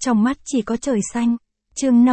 Trong mắt chỉ có trời xanh. Chương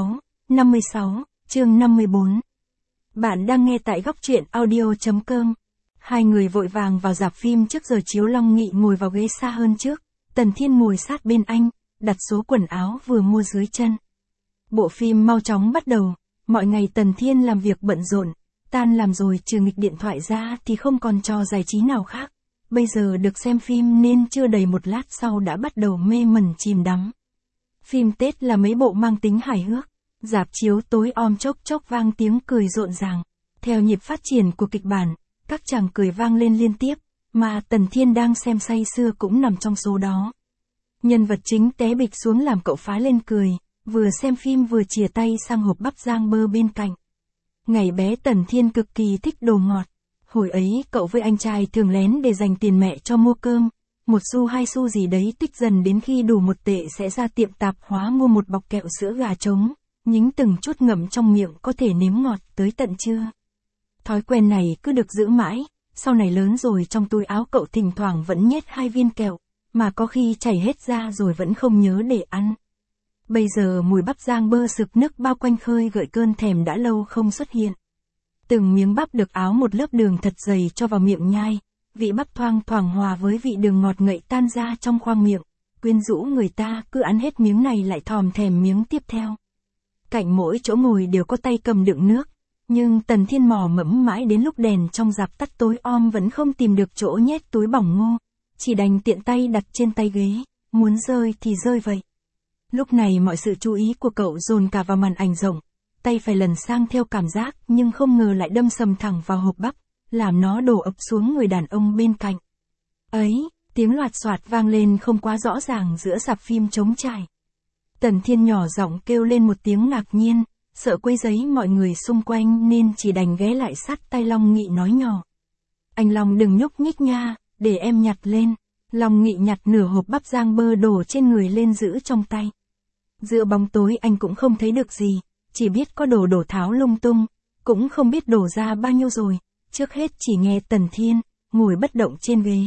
56, chương 54. Bạn đang nghe tại góc truyện audio.com. Hai người vội vàng vào rạp phim trước giờ chiếu. Long Nghị ngồi vào ghế xa hơn trước, Tần Thiên ngồi sát bên anh, đặt số quần áo vừa mua dưới chân. Bộ phim mau chóng bắt đầu, mọi ngày Tần Thiên làm việc bận rộn, tan làm rồi trừ nghịch điện thoại ra thì không còn trò giải trí nào khác. Bây giờ được xem phim nên chưa đầy một lát sau đã bắt đầu mê mẩn chìm đắm. Phim Tết là mấy bộ mang tính hài hước, rạp chiếu tối om chốc chốc vang tiếng cười rộn ràng. Theo nhịp phát triển của kịch bản, các chàng cười vang lên liên tiếp, mà Tần Thiên đang xem say sưa cũng nằm trong số đó. Nhân vật chính té bịch xuống làm cậu phá lên cười, vừa xem phim vừa chìa tay sang hộp bắp rang bơ bên cạnh. Ngày bé Tần Thiên cực kỳ thích đồ ngọt. Hồi ấy cậu với anh trai thường lén để dành tiền mẹ cho mua cơm, 1 xu 2 xu gì đấy tích dần đến khi đủ 1 tệ sẽ ra tiệm tạp hóa mua một bọc kẹo sữa gà trống, nhính từng chút ngậm trong miệng có thể nếm ngọt tới tận trưa. Thói quen này cứ được giữ mãi, sau này lớn rồi trong túi áo cậu thỉnh thoảng vẫn nhét 2 viên kẹo, mà có khi chảy hết ra rồi vẫn không nhớ để ăn. Bây giờ mùi bắp rang bơ sực nức bao quanh khơi gợi cơn thèm đã lâu không xuất hiện. Từng miếng bắp được áo một lớp đường thật dày cho vào miệng nhai, vị bắp thoang thoảng hòa với vị đường ngọt ngậy tan ra trong khoang miệng, quyến rũ người ta cứ ăn hết miếng này lại thòm thèm miếng tiếp theo. Cạnh mỗi chỗ ngồi đều có tay cầm đựng nước, nhưng Tần Thiên mò mẫm mãi đến lúc đèn trong rạp tắt tối om vẫn không tìm được chỗ nhét túi bỏng ngô, chỉ đành tiện tay đặt trên tay ghế, muốn rơi thì rơi vậy. Lúc này mọi sự chú ý của cậu dồn cả vào màn ảnh rộng, tay phải lần sang theo cảm giác nhưng không ngờ lại đâm sầm thẳng vào hộp bắp, làm nó đổ ập xuống người đàn ông bên cạnh. Ấy, tiếng loạt soạt vang lên không quá rõ ràng giữa rạp phim trống trải. Tần Thiên nhỏ giọng kêu lên một tiếng ngạc nhiên, sợ quấy rầy mọi người xung quanh nên chỉ đành ghé lại sát tay Long Nghị nói nhỏ. Anh Long đừng nhúc nhích nha, để em nhặt lên. Long Nghị nhặt nửa hộp bắp rang bơ đổ trên người lên giữ trong tay. Giữa bóng tối anh cũng không thấy được gì, chỉ biết có đồ đổ tháo lung tung, cũng không biết đổ ra bao nhiêu rồi, trước hết chỉ nghe Tần Thiên, ngồi bất động trên ghế.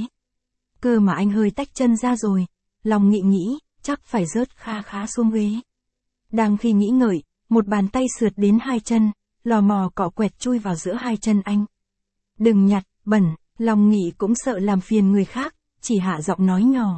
Cơ mà anh hơi tách chân ra rồi, Long Nghị nghĩ, chắc phải rớt kha khá xuống ghế. Đang khi nghĩ ngợi, một bàn tay sượt đến 2 chân, lò mò cọ quẹt chui vào giữa 2 chân anh. Đừng nhặt, bẩn, Long Nghị cũng sợ làm phiền người khác, chỉ hạ giọng nói nhỏ.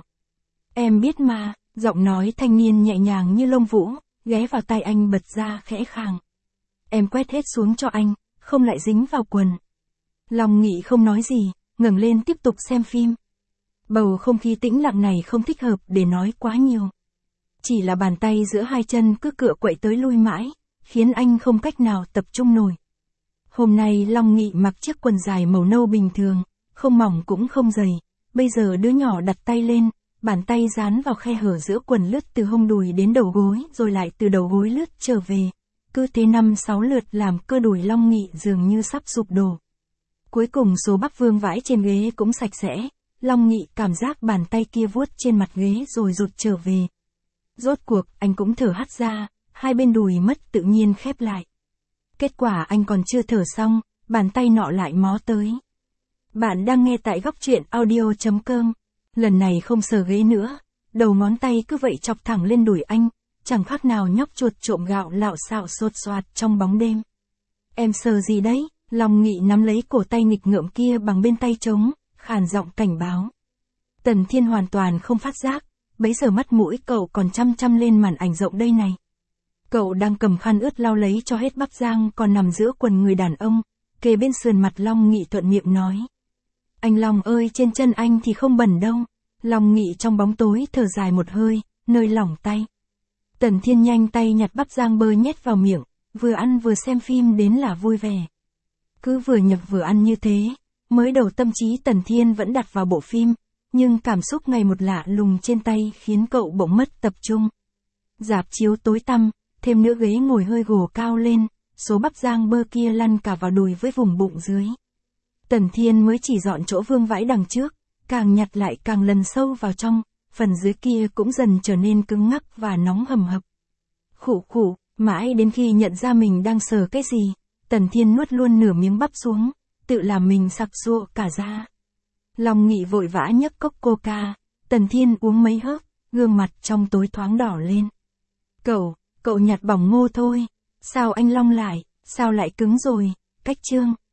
Em biết mà, giọng nói thanh niên nhẹ nhàng như lông vũ, ghé vào tay anh bật ra khẽ khàng. Em quét hết xuống cho anh, không lại dính vào quần. Long Nghị không nói gì, ngẩng lên tiếp tục xem phim. Bầu không khí tĩnh lặng này không thích hợp để nói quá nhiều. Chỉ là bàn tay giữa 2 chân cứ cựa quậy tới lui mãi, khiến anh không cách nào tập trung nổi. Hôm nay Long Nghị mặc chiếc quần dài màu nâu bình thường, không mỏng cũng không dày. Bây giờ đứa nhỏ đặt tay lên, bàn tay dán vào khe hở giữa quần lướt từ hông đùi đến đầu gối rồi lại từ đầu gối lướt trở về. Cứ thế 5-6 lượt làm cơ đùi Long Nghị dường như sắp sụp đổ. Cuối cùng số bắp vương vãi trên ghế cũng sạch sẽ, Long Nghị cảm giác bàn tay kia vuốt trên mặt ghế rồi rụt trở về. Rốt cuộc anh cũng thở hắt ra, 2 bên đùi mất tự nhiên khép lại. Kết quả anh còn chưa thở xong, bàn tay nọ lại mó tới. Bạn đang nghe tại góc truyện audio.com. Lần này không sờ ghế nữa, đầu ngón tay cứ vậy chọc thẳng lên đùi anh, chẳng khác nào nhóc chuột trộm gạo lạo xạo sột soạt trong bóng đêm. Em sờ gì đấy? Long Nghị nắm lấy cổ tay nghịch ngợm kia bằng bên tay trống, khàn giọng cảnh báo. Tần Thiên hoàn toàn không phát giác, bấy giờ mắt mũi cậu còn chăm lên màn ảnh rộng đây này. Cậu đang cầm khăn ướt lau lấy cho hết bắp rang còn nằm giữa quần người đàn ông, kề bên sườn mặt Long Nghị thuận miệng nói. Anh Long ơi, trên chân anh thì không bẩn đâu. Long Nghị trong bóng tối thở dài một hơi, nơi lỏng tay. Tần Thiên nhanh tay nhặt bắp rang bơ nhét vào miệng, vừa ăn vừa xem phim đến là vui vẻ. Cứ vừa nhập vừa ăn như thế, mới đầu tâm trí Tần Thiên vẫn đặt vào bộ phim, nhưng cảm xúc ngày một lạ lùng trên tay khiến cậu bỗng mất tập trung. Rạp chiếu tối tăm, thêm nữa ghế ngồi hơi gồ cao lên, số bắp rang bơ kia lăn cả vào đùi với vùng bụng dưới. Tần Thiên mới chỉ dọn chỗ vương vãi đằng trước, càng nhặt lại càng lần sâu vào trong, phần dưới kia cũng dần trở nên cứng ngắc và nóng hầm hập. Khụ khụ, mãi đến khi nhận ra mình đang sờ cái gì, Tần Thiên nuốt luôn nửa miếng bắp xuống, tự làm mình sặc sụa cả da. Long Nghị vội vã nhấc cốc coca, Tần Thiên uống mấy hớp, gương mặt trong tối thoáng đỏ lên. Cậu nhặt bỏng Ngô thôi. Sao anh Long sao lại cứng rồi, cách Trương.